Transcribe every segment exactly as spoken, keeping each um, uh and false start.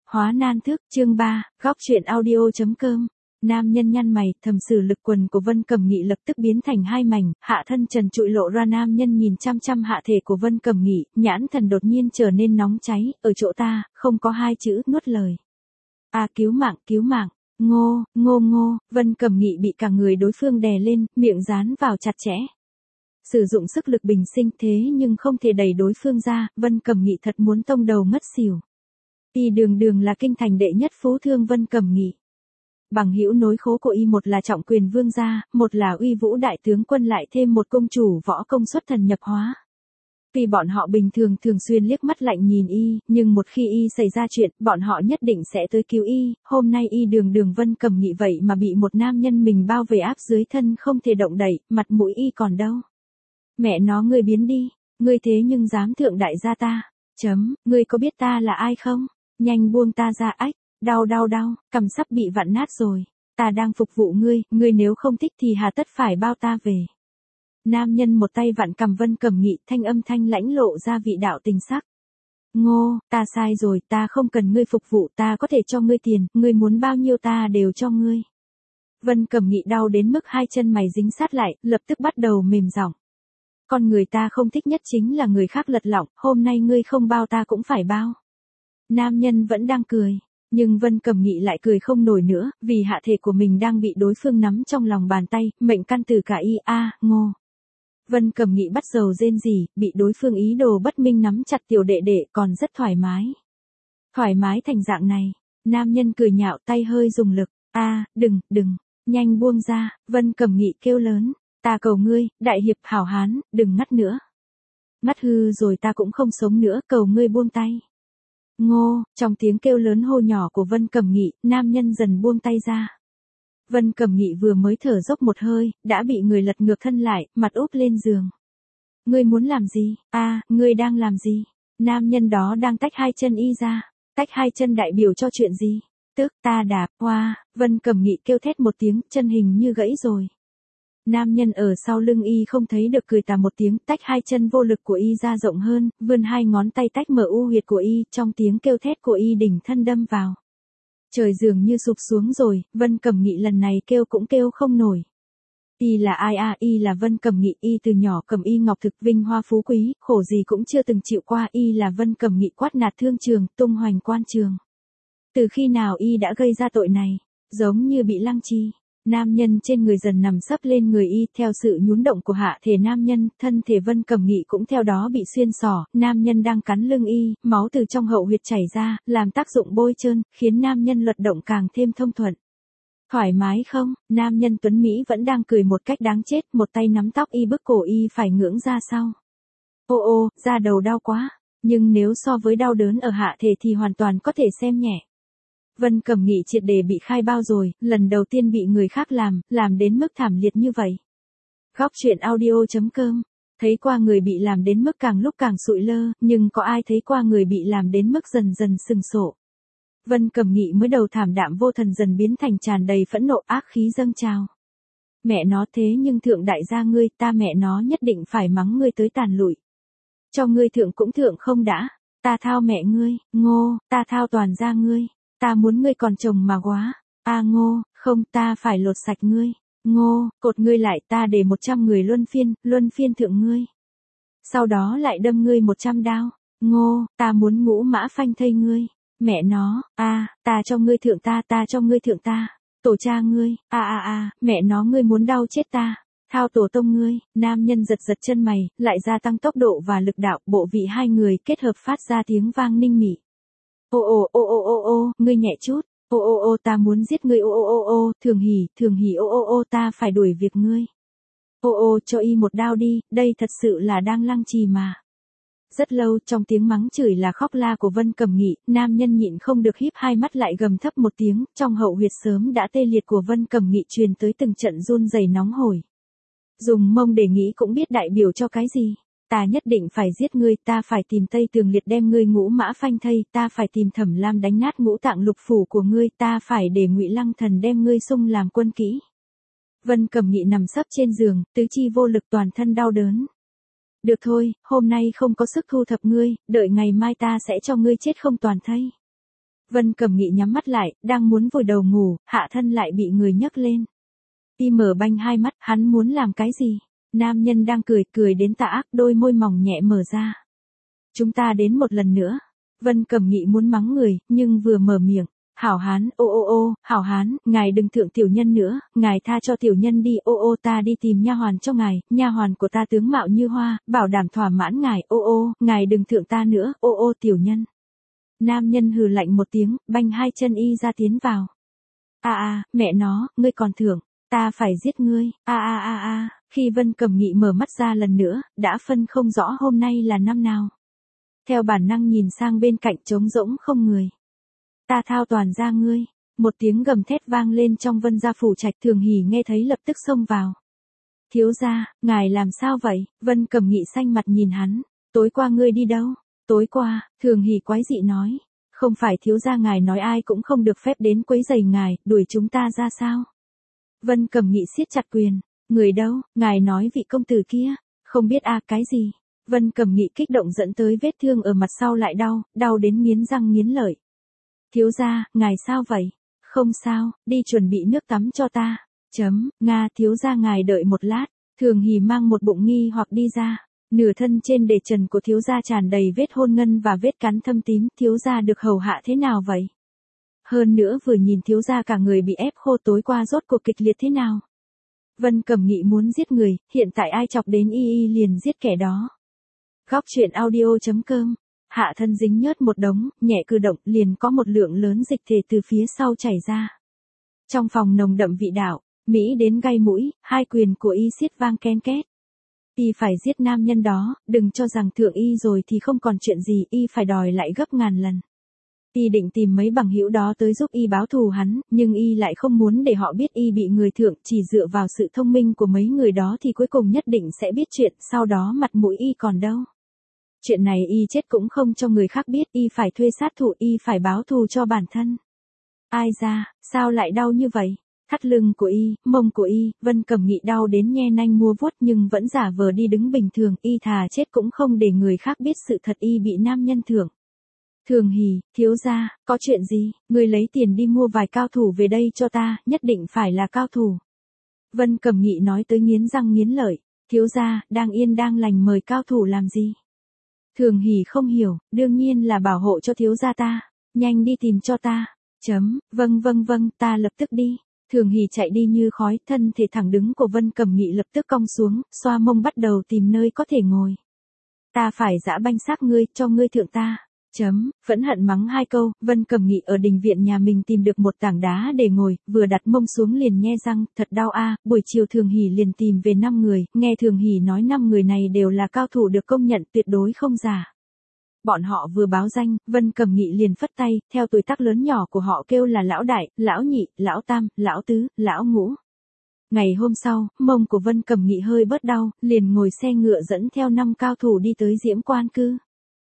Hóa nan thức, chương ba, góc truyện audio chấm com. Nam nhân nhăn mày, thầm sử lực quần của Vân Cẩm Nghị lập tức biến thành hai mảnh, hạ thân trần trụi lộ ra. Nam nhân nhìn chăm chăm hạ thể của Vân Cẩm Nghị, nhãn thần đột nhiên trở nên nóng cháy, ở chỗ ta, không có hai chữ, nuốt lời. À cứu mạng, cứu mạng, ngô, ngô ngô, Vân Cẩm Nghị bị cả người đối phương đè lên, miệng dán vào chặt chẽ. Sử dụng sức lực bình sinh thế nhưng không thể đẩy đối phương ra, Vân Cẩm Nghị thật muốn tông đầu ngất xỉu. Y đường đường là kinh thành đệ nhất phú thương Vân Cẩm Nghị. Bằng hữu nối khố của y một là trọng quyền vương gia, một là uy vũ đại tướng quân, lại thêm một công chủ võ công xuất thần nhập hóa. Vì bọn họ bình thường thường xuyên liếc mắt lạnh nhìn y, nhưng một khi y xảy ra chuyện, bọn họ nhất định sẽ tới cứu y. Hôm nay y đường đường Vân Cẩm Nghị vậy mà bị một nam nhân mình bao vây áp dưới thân không thể động đậy, mặt mũi y còn đâu. Mẹ nó, ngươi biến đi, ngươi thế nhưng dám thượng đại gia ta. Chấm, ngươi có biết ta là ai không? Nhanh buông ta ra. Ách, đau đau đau, cằm sắp bị vặn nát rồi. Ta đang phục vụ ngươi, ngươi nếu không thích thì hà tất phải bao ta về. Nam nhân một tay vặn cằm Vân Cẩm Nghị, thanh âm thanh lãnh lộ ra vị đạo tình sắc. Ngô, ta sai rồi, ta không cần ngươi phục vụ, ta có thể cho ngươi tiền, ngươi muốn bao nhiêu ta đều cho ngươi. Vân Cẩm Nghị đau đến mức hai chân mày dính sát lại, lập tức bắt đầu mềm giọng. Con người ta không thích nhất chính là người khác lật lọng, hôm nay ngươi không bao ta cũng phải bao. Nam nhân vẫn đang cười, nhưng Vân Cẩm Nghị lại cười không nổi nữa, vì hạ thể của mình đang bị đối phương nắm trong lòng bàn tay, mệnh căn từ cả y. A, à, ngô. Vân Cẩm Nghị bắt đầu rên rỉ, bị đối phương ý đồ bất minh nắm chặt tiểu đệ đệ, còn rất thoải mái. Thoải mái thành dạng này, nam nhân cười nhạo, tay hơi dùng lực. A, à, đừng, đừng, nhanh buông ra, Vân Cẩm Nghị kêu lớn. Ta cầu ngươi, đại hiệp hảo hán, đừng ngắt nữa. Ngắt hư rồi ta cũng không sống nữa, cầu ngươi buông tay. Ngô, trong tiếng kêu lớn hô nhỏ của Vân Cẩm Nghị, nam nhân dần buông tay ra. Vân Cẩm Nghị vừa mới thở dốc một hơi, đã bị người lật ngược thân lại, mặt úp lên giường. Ngươi muốn làm gì? A, à, ngươi đang làm gì? Nam nhân đó đang tách hai chân y ra. Tách hai chân đại biểu cho chuyện gì? Tức ta đạp, hoa, Vân Cẩm Nghị kêu thét một tiếng, chân hình như gãy rồi. Nam nhân ở sau lưng y không thấy được, cười tà một tiếng, tách hai chân vô lực của y ra rộng hơn, vươn hai ngón tay tách mở u huyệt của y, trong tiếng kêu thét của y đỉnh thân đâm vào. Trời dường như sụp xuống rồi, Vân Cẩm Nghị lần này kêu cũng kêu không nổi. Y là ai à? Y là Vân Cẩm Nghị, y từ nhỏ cầm y ngọc thực, vinh hoa phú quý, khổ gì cũng chưa từng chịu qua. Y là Vân Cẩm Nghị, quát nạt thương trường, tung hoành quan trường. Từ khi nào y đã gây ra tội này? Giống như bị lăng trì. Nam nhân trên người dần nằm sấp lên người y, theo sự nhún động của hạ thể nam nhân, thân thể Vân Cẩm Nghị cũng theo đó bị xuyên xỏ. Nam nhân đang cắn lưng y, máu từ trong hậu huyệt chảy ra, làm tác dụng bôi trơn, khiến nam nhân luật động càng thêm thông thuận. Thoải mái không? Nam nhân tuấn Mỹ vẫn đang cười một cách đáng chết, một tay nắm tóc y bức cổ y phải ngưỡng ra sau. Ô ô, da đầu đau quá, nhưng nếu so với đau đớn ở hạ thể thì hoàn toàn có thể xem nhẹ. Vân Cẩm Nghị triệt để bị khai bao rồi, lần đầu tiên bị người khác làm, làm đến mức thảm liệt như vậy. Góc truyện audio chấm com. Thấy qua người bị làm đến mức càng lúc càng sụi lơ, nhưng có ai thấy qua người bị làm đến mức dần dần sừng sộ. Vân Cẩm Nghị mới đầu thảm đạm vô thần dần biến thành tràn đầy phẫn nộ, ác khí dâng trào. Mẹ nó, thế nhưng thượng đại gia ngươi, ta mẹ nó nhất định phải mắng ngươi tới tàn lụi. Cho ngươi thượng cũng thượng không đã, ta thao mẹ ngươi, ngô, ta thao toàn gia ngươi. Ta muốn ngươi còn chồng mà quá. A à, ngô, không, ta phải lột sạch ngươi. Ngô, cột ngươi lại, ta để một trăm người luân phiên, luân phiên thượng ngươi. Sau đó lại đâm ngươi một trăm đao. Ngô, ta muốn ngũ mã phanh thây ngươi. Mẹ nó, a, à, ta cho ngươi thượng ta, ta cho ngươi thượng ta. Tổ cha ngươi, a a a, mẹ nó ngươi muốn đau chết ta. Thao tổ tông ngươi. Nam nhân giật giật chân mày, lại gia tăng tốc độ và lực đạo, bộ vị hai người kết hợp phát ra tiếng vang ninh mỉ. Ô ô ô ô ô ô, ngươi nhẹ chút. Ô ô ô, ta muốn giết ngươi. Ô ô ô ô, thường hỉ, thường hỉ. Ô ô ô, ta phải đuổi việc ngươi. Ô ô, cho y một đao đi, đây thật sự là đang lăng trì mà. Rất lâu, trong tiếng mắng chửi là khóc la của Vân Cẩm Nghị, nam nhân nhịn không được híp hai mắt lại gầm thấp một tiếng, trong hậu huyệt sớm đã tê liệt của Vân Cẩm Nghị truyền tới từng trận run rẩy nóng hổi. Dùng mông để nghĩ cũng biết đại biểu cho cái gì. Ta nhất định phải giết ngươi, ta phải tìm Tây Tường Liệt đem ngươi ngũ mã phanh thây, ta phải tìm Thẩm Lam đánh nát ngũ tạng lục phủ của ngươi, ta phải để Ngụy Lăng Thần đem ngươi xung làm quân kỹ. Vân Cẩm Nghị nằm sấp trên giường, tứ chi vô lực, toàn thân đau đớn. Được thôi, hôm nay không có sức thu thập ngươi, đợi ngày mai ta sẽ cho ngươi chết không toàn thây. Vân Cẩm Nghị nhắm mắt lại, đang muốn vùi đầu ngủ, hạ thân lại bị người nhấc lên. Y mở banh hai mắt, hắn muốn làm cái gì? Nam nhân đang cười, cười đến tà ác, đôi môi mỏng nhẹ mở ra. Chúng ta đến một lần nữa. Vân Cẩm Nghị muốn mắng người, nhưng vừa mở miệng. Hảo hán, ô ô ô, hảo hán, ngài đừng thượng tiểu nhân nữa, ngài tha cho tiểu nhân đi, ô ô ta đi tìm nha hoàn cho ngài, nha hoàn của ta tướng mạo như hoa, bảo đảm thỏa mãn ngài, ô ô, ngài đừng thượng ta nữa, ô ô tiểu nhân. Nam nhân hừ lạnh một tiếng, banh hai chân y ra tiến vào. A a, mẹ nó, ngươi còn thượng, ta phải giết ngươi, a a a a, khi Vân Cẩm Nghị mở mắt ra lần nữa, đã phân không rõ hôm nay là năm nào. Theo bản năng nhìn sang bên cạnh trống rỗng không người. Ta thao toàn ra ngươi, một tiếng gầm thét vang lên trong Vân gia phủ trạch, Thường Hỷ nghe thấy lập tức xông vào. Thiếu gia, ngài làm sao vậy? Vân Cẩm Nghị xanh mặt nhìn hắn, tối qua ngươi đi đâu? Tối qua, Thường Hỷ quái dị nói, không phải thiếu gia ngài nói ai cũng không được phép đến quấy rầy ngài, đuổi chúng ta ra sao? Vân Cẩm Nghị siết chặt quyền, người đâu, ngài nói vị công tử kia, không biết a à, cái gì? Vân Cẩm Nghị kích động dẫn tới vết thương ở mặt sau lại đau, đau đến nghiến răng nghiến lợi. Thiếu gia, ngài sao vậy? Không sao, đi chuẩn bị nước tắm cho ta. Chấm, Nga thiếu gia ngài đợi một lát. Thường Hỷ mang một bụng nghi hoặc đi ra. Nửa thân trên đề trần của thiếu gia tràn đầy vết hôn ngân và vết cắn thâm tím. Thiếu gia được hầu hạ thế nào vậy? Hơn nữa vừa nhìn thiếu gia cả người bị ép khô, tối qua rốt cuộc kịch liệt thế nào? Vân Cẩm Nghị muốn giết người, hiện tại ai chọc đến y y liền giết kẻ đó. Góc truyện audio chấm com. Hạ thân dính nhớt một đống, nhẹ cử động liền có một lượng lớn dịch thể từ phía sau chảy ra. Trong phòng nồng đậm vị đạo, Mỹ đến gay mũi, hai quyền của y xiết vang ken két. Y phải giết nam nhân đó, đừng cho rằng thượng y rồi thì không còn chuyện gì, y phải đòi lại gấp ngàn lần. Y định tìm mấy bằng hữu đó tới giúp y báo thù hắn, nhưng y lại không muốn để họ biết y bị người thượng, chỉ dựa vào sự thông minh của mấy người đó thì cuối cùng nhất định sẽ biết chuyện, sau đó mặt mũi y còn đâu. Chuyện này y chết cũng không cho người khác biết, y phải thuê sát thủ, y phải báo thù cho bản thân. Ai ra, sao lại đau như vậy? Thắt lưng của y, mông của y, Vân Cẩm Nghị đau đến nhe nanh mua vuốt nhưng vẫn giả vờ đi đứng bình thường, y thà chết cũng không để người khác biết sự thật y bị nam nhân thưởng. Thường Hỷ, thiếu gia, có chuyện gì? Người lấy tiền đi mua vài cao thủ về đây cho ta, nhất định phải là cao thủ. Vân Cẩm Nghị nói tới nghiến răng nghiến lợi, thiếu gia, đang yên đang lành mời cao thủ làm gì? Thường Hỷ không hiểu, đương nhiên là bảo hộ cho thiếu gia ta, nhanh đi tìm cho ta. Chấm, vâng vâng vâng, ta lập tức đi. Thường Hỷ chạy đi như khói, thân thể thẳng đứng của Vân Cẩm Nghị lập tức cong xuống, xoa mông bắt đầu tìm nơi có thể ngồi. Ta phải giã banh xác ngươi, cho ngươi thượng ta. Chấm, phẫn hận mắng hai câu, Vân Cẩm Nghị ở đình viện nhà mình tìm được một tảng đá để ngồi, vừa đặt mông xuống liền nhe răng, thật đau a. Buổi chiều Thường Hỷ liền tìm về năm người, nghe Thường Hỷ nói năm người này đều là cao thủ được công nhận, tuyệt đối không giả. Bọn họ vừa báo danh, Vân Cẩm Nghị liền phất tay, theo tuổi tác lớn nhỏ của họ kêu là lão đại, lão nhị, lão tam, lão tứ, lão ngũ. Ngày hôm sau, mông của Vân Cẩm Nghị hơi bớt đau, liền ngồi xe ngựa dẫn theo năm cao thủ đi tới Diễm Quan Cư.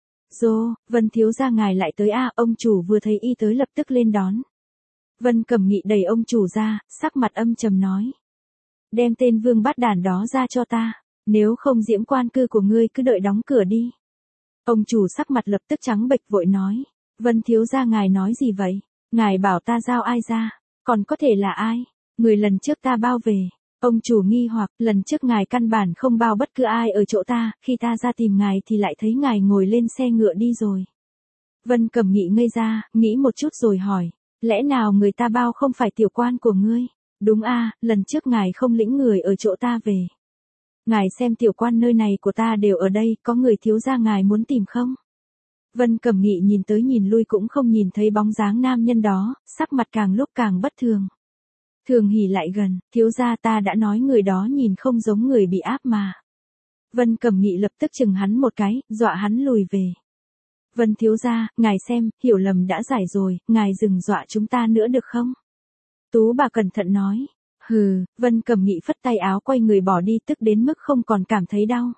Dô, Vân thiếu gia ngài lại tới a, ông chủ vừa thấy y tới lập tức lên đón. Vân Cẩm Nghị đẩy ông chủ ra, sắc mặt âm trầm nói. Đem tên vương bát đản đó ra cho ta, nếu không Diễm Quan Cư của ngươi cứ đợi đóng cửa đi. Ông chủ sắc mặt lập tức trắng bệch vội nói. Vân thiếu gia ngài nói gì vậy? Ngài bảo ta giao ai ra? Còn có thể là ai? Người lần trước ta bao về. Ông chủ nghi hoặc, lần trước ngài căn bản không bao bất cứ ai ở chỗ ta, khi ta ra tìm ngài thì lại thấy ngài ngồi lên xe ngựa đi rồi. Vân Cẩm Nghị ngây ra, nghĩ một chút rồi hỏi, lẽ nào người ta bao không phải tiểu quan của ngươi? Đúng a, lần trước ngài không lĩnh người ở chỗ ta về. Ngài xem tiểu quan nơi này của ta đều ở đây, có người thiếu gia ngài muốn tìm không? Vân Cẩm Nghị nhìn tới nhìn lui cũng không nhìn thấy bóng dáng nam nhân đó, sắc mặt càng lúc càng bất thường. Thường Hỷ lại gần, thiếu gia ta đã nói người đó nhìn không giống người bị áp mà. Vân Cẩm Nghị lập tức chừng hắn một cái, dọa hắn lùi về. Vân thiếu gia, ngài xem, hiểu lầm đã giải rồi, ngài đừng dọa chúng ta nữa được không? Tú bà cẩn thận nói. Hừ, Vân Cẩm Nghị phất tay áo quay người bỏ đi, tức đến mức không còn cảm thấy đau.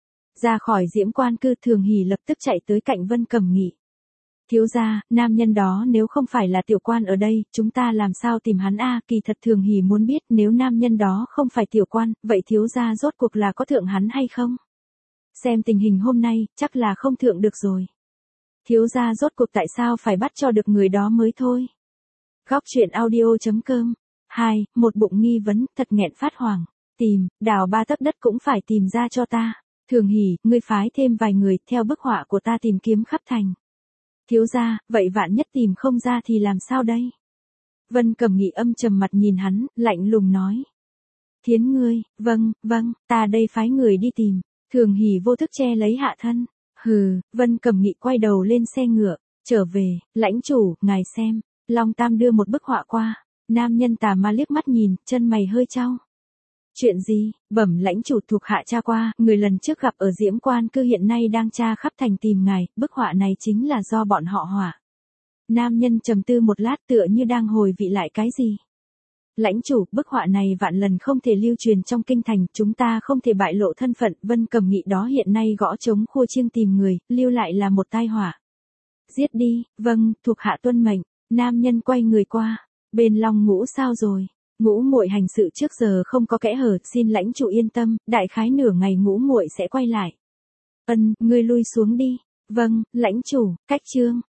Ra khỏi Diễm Quan Cư, Thường Hỷ lập tức chạy tới cạnh Vân Cẩm Nghị. Thiếu gia, nam nhân đó nếu không phải là tiểu quan ở đây, chúng ta làm sao tìm hắn a? Kỳ thật Thường Hỷ muốn biết nếu nam nhân đó không phải tiểu quan, vậy thiếu gia rốt cuộc là có thượng hắn hay không? Xem tình hình hôm nay, chắc là không thượng được rồi. Thiếu gia rốt cuộc tại sao phải bắt cho được người đó mới thôi. Góc truyện audio chấm com. hai. Một bụng nghi vấn, thật nghẹn phát hoảng. Tìm, đào ba tấc đất cũng phải tìm ra cho ta. Thường Hỷ, ngươi phái thêm vài người, theo bức họa của ta tìm kiếm khắp thành. Thiếu gia, vậy vạn nhất tìm không ra thì làm sao đây? Vân Cẩm Nghị âm trầm mặt nhìn hắn, lạnh lùng nói. Thiến ngươi, vâng, vâng, ta đây phái người đi tìm. Thường Hỷ vô thức che lấy hạ thân. Hừ, Vân Cẩm Nghị quay đầu lên xe ngựa, trở về, lãnh chủ, ngài xem. Long Tam đưa một bức họa qua. Nam nhân tà ma liếc mắt nhìn, chân mày hơi chau. Chuyện gì? Bẩm lãnh chủ, thuộc hạ tra qua, người lần trước gặp ở Diễm Quan cư hiện nay đang tra khắp thành tìm ngài, bức họa này chính là do bọn họ họa. Nam nhân trầm tư một lát tựa như đang hồi vị lại cái gì. Lãnh chủ, bức họa này vạn lần không thể lưu truyền trong kinh thành, chúng ta không thể bại lộ thân phận. Vân Cẩm Nghị đó hiện nay gõ trống khua chiêng tìm người, lưu lại là một tai họa. Giết đi, vâng, thuộc hạ tuân mệnh. Nam nhân quay người qua, bên Long Ngũ sao rồi? Ngũ muội hành sự trước giờ không có kẽ hở, xin lãnh chủ yên tâm, đại khái nửa ngày Ngũ muội sẽ quay lại. Ân, ngươi lui xuống đi. Vâng, lãnh chủ. Cách chương